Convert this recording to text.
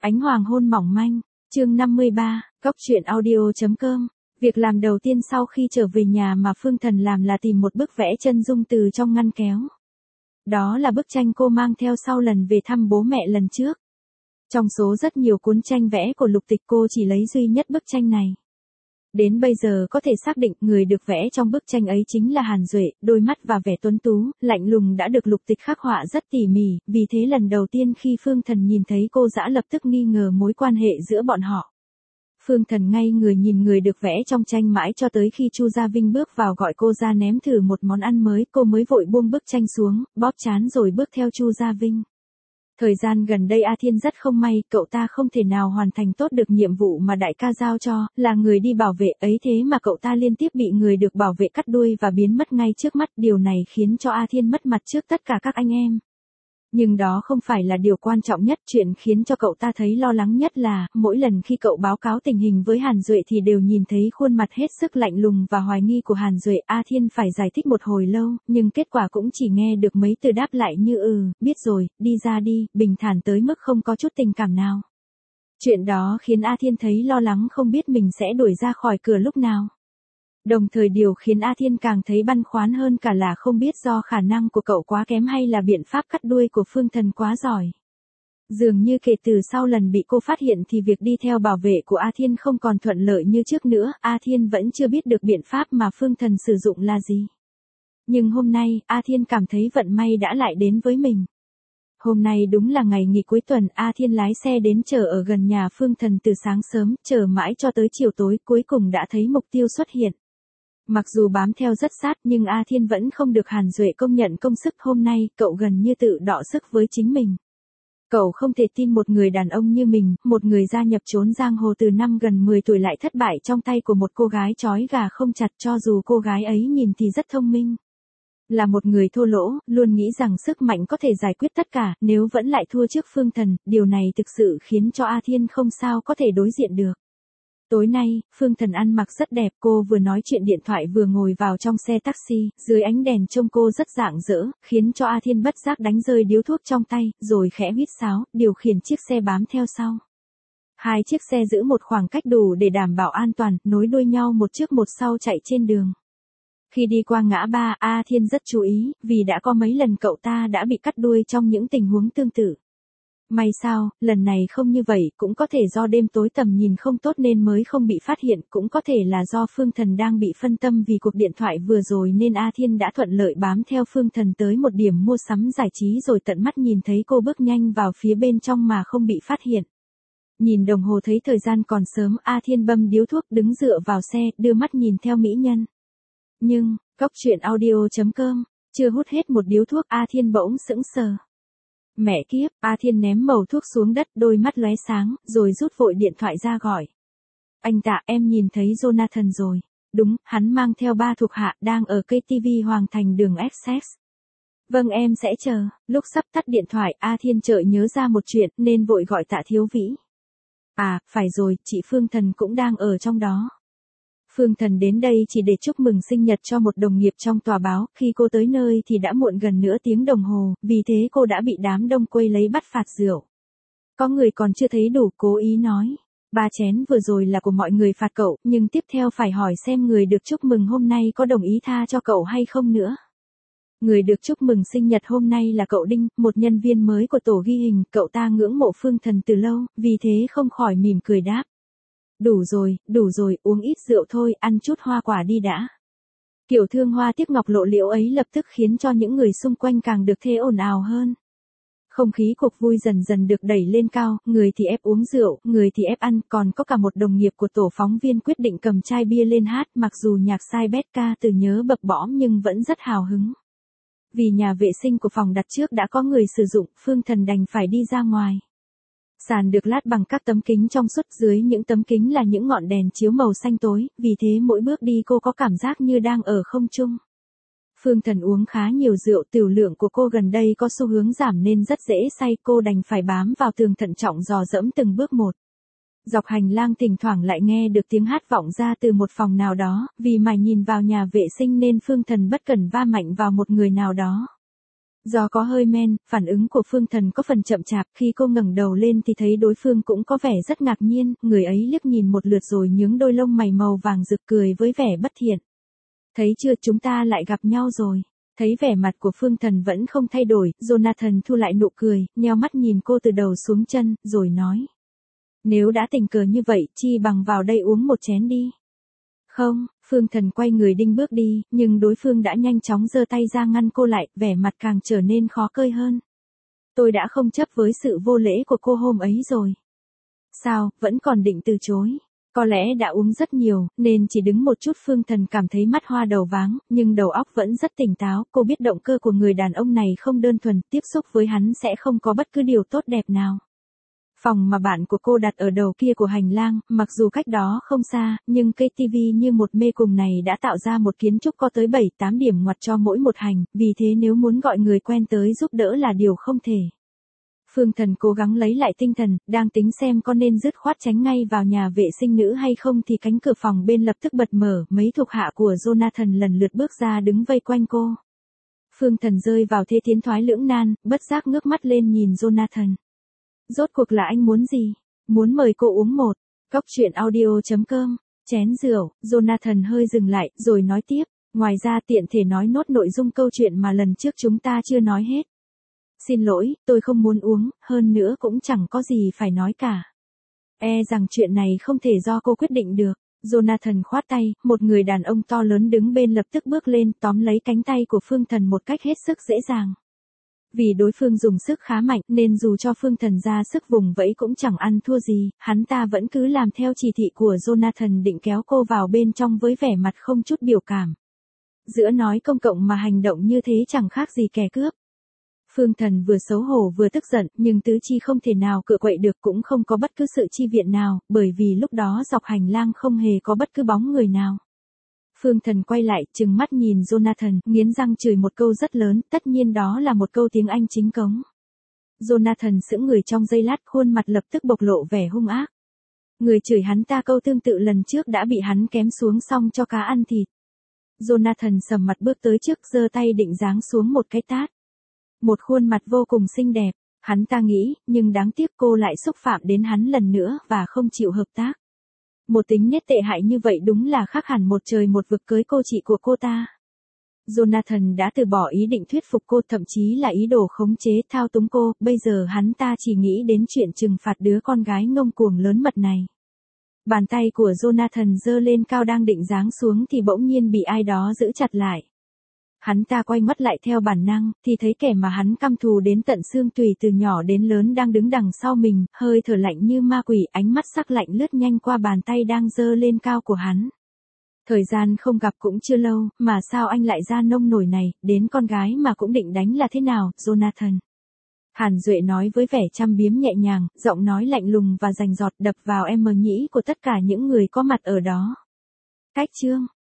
Ánh hoàng hôn mỏng manh, chương 53, Góc truyện audio.com. Việc làm đầu tiên sau khi trở về nhà mà Phương Thần làm là tìm một bức vẽ chân dung từ trong ngăn kéo. Đó là bức tranh cô mang theo sau lần về thăm bố mẹ lần trước. Trong số rất nhiều cuốn tranh vẽ của Lục Tịch, cô chỉ lấy duy nhất bức tranh này. Đến bây giờ có thể xác định người được vẽ trong bức tranh ấy chính là Hàn Duệ, đôi mắt và vẻ tuấn tú, lạnh lùng đã được Lục Tịch khắc họa rất tỉ mỉ, vì thế lần đầu tiên khi Phương Thần nhìn thấy cô dã lập tức nghi ngờ mối quan hệ giữa bọn họ. Phương Thần ngay người nhìn người được vẽ trong tranh mãi cho tới khi Chu Gia Vinh bước vào gọi cô ra ném thử một món ăn mới, cô mới vội buông bức tranh xuống, bóp trán rồi bước theo Chu Gia Vinh. Thời gian gần đây A Thiên rất không may, cậu ta không thể nào hoàn thành tốt được nhiệm vụ mà đại ca giao cho, là người đi bảo vệ ấy, thế mà cậu ta liên tiếp bị người được bảo vệ cắt đuôi và biến mất ngay trước mắt, điều này khiến cho A Thiên mất mặt trước tất cả các anh em. Nhưng đó không phải là điều quan trọng nhất, chuyện khiến cho cậu ta thấy lo lắng nhất là, mỗi lần khi cậu báo cáo tình hình với Hàn Duệ thì đều nhìn thấy khuôn mặt hết sức lạnh lùng và hoài nghi của Hàn Duệ. A Thiên phải giải thích một hồi lâu, nhưng kết quả cũng chỉ nghe được mấy từ đáp lại như biết rồi, đi ra đi, bình thản tới mức không có chút tình cảm nào. Chuyện đó khiến A Thiên thấy lo lắng, không biết mình sẽ đuổi ra khỏi cửa lúc nào. Đồng thời điều khiến A Thiên càng thấy băn khoăn hơn cả là không biết do khả năng của cậu quá kém hay là biện pháp cắt đuôi của Phương Thần quá giỏi. Dường như kể từ sau lần bị cô phát hiện thì việc đi theo bảo vệ của A Thiên không còn thuận lợi như trước nữa, A Thiên vẫn chưa biết được biện pháp mà Phương Thần sử dụng là gì. Nhưng hôm nay, A Thiên cảm thấy vận may đã lại đến với mình. Hôm nay đúng là ngày nghỉ cuối tuần, A Thiên lái xe đến chờ ở gần nhà Phương Thần từ sáng sớm, chờ mãi cho tới chiều tối, cuối cùng đã thấy mục tiêu xuất hiện. Mặc dù bám theo rất sát nhưng A Thiên vẫn không được Hàn Duệ công nhận công sức, hôm nay cậu gần như tự đọ sức với chính mình. Cậu không thể tin một người đàn ông như mình, một người gia nhập chốn giang hồ từ năm gần 10 tuổi lại thất bại trong tay của một cô gái trói gà không chặt, cho dù cô gái ấy nhìn thì rất thông minh. Là một người thô lỗ, luôn nghĩ rằng sức mạnh có thể giải quyết tất cả, nếu vẫn lại thua trước Phương Thần, điều này thực sự khiến cho A Thiên không sao có thể đối diện được. Tối nay, Phương Thần ăn mặc rất đẹp, cô vừa nói chuyện điện thoại vừa ngồi vào trong xe taxi, dưới ánh đèn trông cô rất rạng rỡ, khiến cho A Thiên bất giác đánh rơi điếu thuốc trong tay, rồi khẽ huýt sáo, điều khiển chiếc xe bám theo sau. Hai chiếc xe giữ một khoảng cách đủ để đảm bảo an toàn, nối đuôi nhau một trước một sau chạy trên đường. Khi đi qua ngã ba, A Thiên rất chú ý, vì đã có mấy lần cậu ta đã bị cắt đuôi trong những tình huống tương tự. May sao, lần này không như vậy, cũng có thể do đêm tối tầm nhìn không tốt nên mới không bị phát hiện, cũng có thể là do Phương Thần đang bị phân tâm vì cuộc điện thoại vừa rồi nên A Thiên đã thuận lợi bám theo Phương Thần tới một điểm mua sắm giải trí rồi tận mắt nhìn thấy cô bước nhanh vào phía bên trong mà không bị phát hiện. Nhìn đồng hồ thấy thời gian còn sớm, A Thiên bâm điếu thuốc đứng dựa vào xe, đưa mắt nhìn theo mỹ nhân. Nhưng, Góc truyện audio.com, chưa hút hết một điếu thuốc A Thiên bỗng sững sờ. Mẹ kiếp, A Thiên ném mẩu thuốc xuống đất, đôi mắt lóe sáng, rồi rút vội điện thoại ra gọi. Anh Tạ, em nhìn thấy Jonathan rồi. Đúng, hắn mang theo 3 thuộc hạ, đang ở cây TV Hoàng Thành đường Essex. Vâng, em sẽ chờ. Lúc sắp tắt điện thoại, A Thiên chợt nhớ ra một chuyện, nên vội gọi Tạ Thiếu Vĩ. À, phải rồi, chị Phương Thần cũng đang ở trong đó. Phương Thần đến đây chỉ để chúc mừng sinh nhật cho một đồng nghiệp trong tòa báo, khi cô tới nơi thì đã muộn gần nửa tiếng đồng hồ, vì thế cô đã bị đám đông quây lấy bắt phạt rượu. Có người còn chưa thấy đủ, cố ý nói, 3 chén vừa rồi là của mọi người phạt cậu, nhưng tiếp theo phải hỏi xem người được chúc mừng hôm nay có đồng ý tha cho cậu hay không nữa. Người được chúc mừng sinh nhật hôm nay là cậu Đinh, một nhân viên mới của tổ ghi hình, cậu ta ngưỡng mộ Phương Thần từ lâu, vì thế không khỏi mỉm cười đáp. Đủ rồi, uống ít rượu thôi, ăn chút hoa quả đi đã. Kiểu thương hoa tiếc ngọc lộ liễu ấy lập tức khiến cho những người xung quanh càng được thế ồn ào hơn. Không khí cuộc vui dần dần được đẩy lên cao, người thì ép uống rượu, người thì ép ăn, còn có cả một đồng nghiệp của tổ phóng viên quyết định cầm chai bia lên hát, mặc dù nhạc sai bét ca từ nhớ bập bõm nhưng vẫn rất hào hứng. Vì nhà vệ sinh của phòng đặt trước đã có người sử dụng, Phương Thần đành phải đi ra ngoài. Sàn được lát bằng các tấm kính trong suốt, dưới những tấm kính là những ngọn đèn chiếu màu xanh tối, vì thế mỗi bước đi cô có cảm giác như đang ở không trung. Phương Thần uống khá nhiều rượu, tiểu lượng của cô gần đây có xu hướng giảm nên rất dễ say, cô đành phải bám vào tường thận trọng dò dẫm từng bước một. Dọc hành lang thỉnh thoảng lại nghe được tiếng hát vọng ra từ một phòng nào đó, vì mải nhìn vào nhà vệ sinh nên Phương Thần bất cẩn va mạnh vào một người nào đó. Do có hơi men, phản ứng của Phương Thần có phần chậm chạp, khi cô ngẩng đầu lên thì thấy đối phương cũng có vẻ rất ngạc nhiên, người ấy liếc nhìn một lượt rồi nhướng đôi lông mày màu vàng rực cười với vẻ bất thiện. Thấy chưa, chúng ta lại gặp nhau rồi. Thấy vẻ mặt của Phương Thần vẫn không thay đổi, Jonathan thu lại nụ cười, nheo mắt nhìn cô từ đầu xuống chân, rồi nói. Nếu đã tình cờ như vậy, chi bằng vào đây uống một chén đi. Không, Phương Thần quay người định bước đi, nhưng đối phương đã nhanh chóng giơ tay ra ngăn cô lại, vẻ mặt càng trở nên khó coi hơn. Tôi đã không chấp với sự vô lễ của cô hôm ấy rồi. Sao, vẫn còn định từ chối? Có lẽ đã uống rất nhiều, nên chỉ đứng một chút. Phương Thần cảm thấy mắt hoa đầu váng, nhưng đầu óc vẫn rất tỉnh táo. Cô biết động cơ của người đàn ông này không đơn thuần, tiếp xúc với hắn sẽ không có bất cứ điều tốt đẹp nào. Phòng mà bạn của cô đặt ở đầu kia của hành lang, mặc dù cách đó không xa, nhưng cây tivi như một mê cung này đã tạo ra một kiến trúc có tới 7-8 điểm ngoặt cho mỗi một hành, vì thế nếu muốn gọi người quen tới giúp đỡ là điều không thể. Phương Thần cố gắng lấy lại tinh thần, đang tính xem có nên dứt khoát tránh ngay vào nhà vệ sinh nữ hay không thì cánh cửa phòng bên lập tức bật mở, mấy thuộc hạ của Jonathan lần lượt bước ra đứng vây quanh cô. Phương Thần rơi vào thế tiến thoái lưỡng nan, bất giác ngước mắt lên nhìn Jonathan. Rốt cuộc là anh muốn gì? Muốn mời cô uống một cốc truyện audio.com, chén rượu. Jonathan hơi dừng lại, rồi nói tiếp, ngoài ra tiện thể nói nốt nội dung câu chuyện mà lần trước chúng ta chưa nói hết. Xin lỗi, tôi không muốn uống, hơn nữa cũng chẳng có gì phải nói cả. E rằng chuyện này không thể do cô quyết định được. Jonathan khoát tay, một người đàn ông to lớn đứng bên lập tức bước lên tóm lấy cánh tay của Phương Thần một cách hết sức dễ dàng. Vì đối phương dùng sức khá mạnh nên dù cho Phương Thần ra sức vùng vẫy cũng chẳng ăn thua gì, hắn ta vẫn cứ làm theo chỉ thị của Jonathan định kéo cô vào bên trong với vẻ mặt không chút biểu cảm. Giữa nói công cộng mà hành động như thế chẳng khác gì kẻ cướp. Phương Thần vừa xấu hổ vừa tức giận, nhưng tứ chi không thể nào cựa quậy được, cũng không có bất cứ sự chi viện nào, bởi vì lúc đó dọc hành lang không hề có bất cứ bóng người nào. Phương Thần quay lại, trừng mắt nhìn Jonathan, nghiến răng chửi một câu rất lớn, tất nhiên đó là một câu tiếng Anh chính cống. Jonathan sững người trong giây lát, khuôn mặt lập tức bộc lộ vẻ hung ác. Người chửi hắn ta câu tương tự lần trước đã bị hắn kém xuống xong cho cá ăn thịt. Jonathan sầm mặt bước tới trước, giơ tay định giáng xuống một cái tát. Một khuôn mặt vô cùng xinh đẹp, hắn ta nghĩ, nhưng đáng tiếc cô lại xúc phạm đến hắn lần nữa và không chịu hợp tác. Một tính nết tệ hại như vậy đúng là khác hẳn một trời một vực cưới cô chị của cô ta. Jonathan đã từ bỏ ý định thuyết phục cô, thậm chí là ý đồ khống chế thao túng cô, bây giờ hắn ta chỉ nghĩ đến chuyện trừng phạt đứa con gái ngông cuồng lớn mật này. Bàn tay của Jonathan giơ lên cao đang định giáng xuống thì bỗng nhiên bị ai đó giữ chặt lại. Hắn ta quay mắt lại theo bản năng, thì thấy kẻ mà hắn căm thù đến tận xương tủy từ nhỏ đến lớn đang đứng đằng sau mình, hơi thở lạnh như ma quỷ, ánh mắt sắc lạnh lướt nhanh qua bàn tay đang giơ lên cao của hắn. Thời gian không gặp cũng chưa lâu, mà sao anh lại ra nông nổi này, đến con gái mà cũng định đánh là thế nào, Jonathan? Hàn Duệ nói với vẻ chăm biếm nhẹ nhàng, giọng nói lạnh lùng và rành rọt đập vào em mờ nhĩ của tất cả những người có mặt ở đó. Cách chương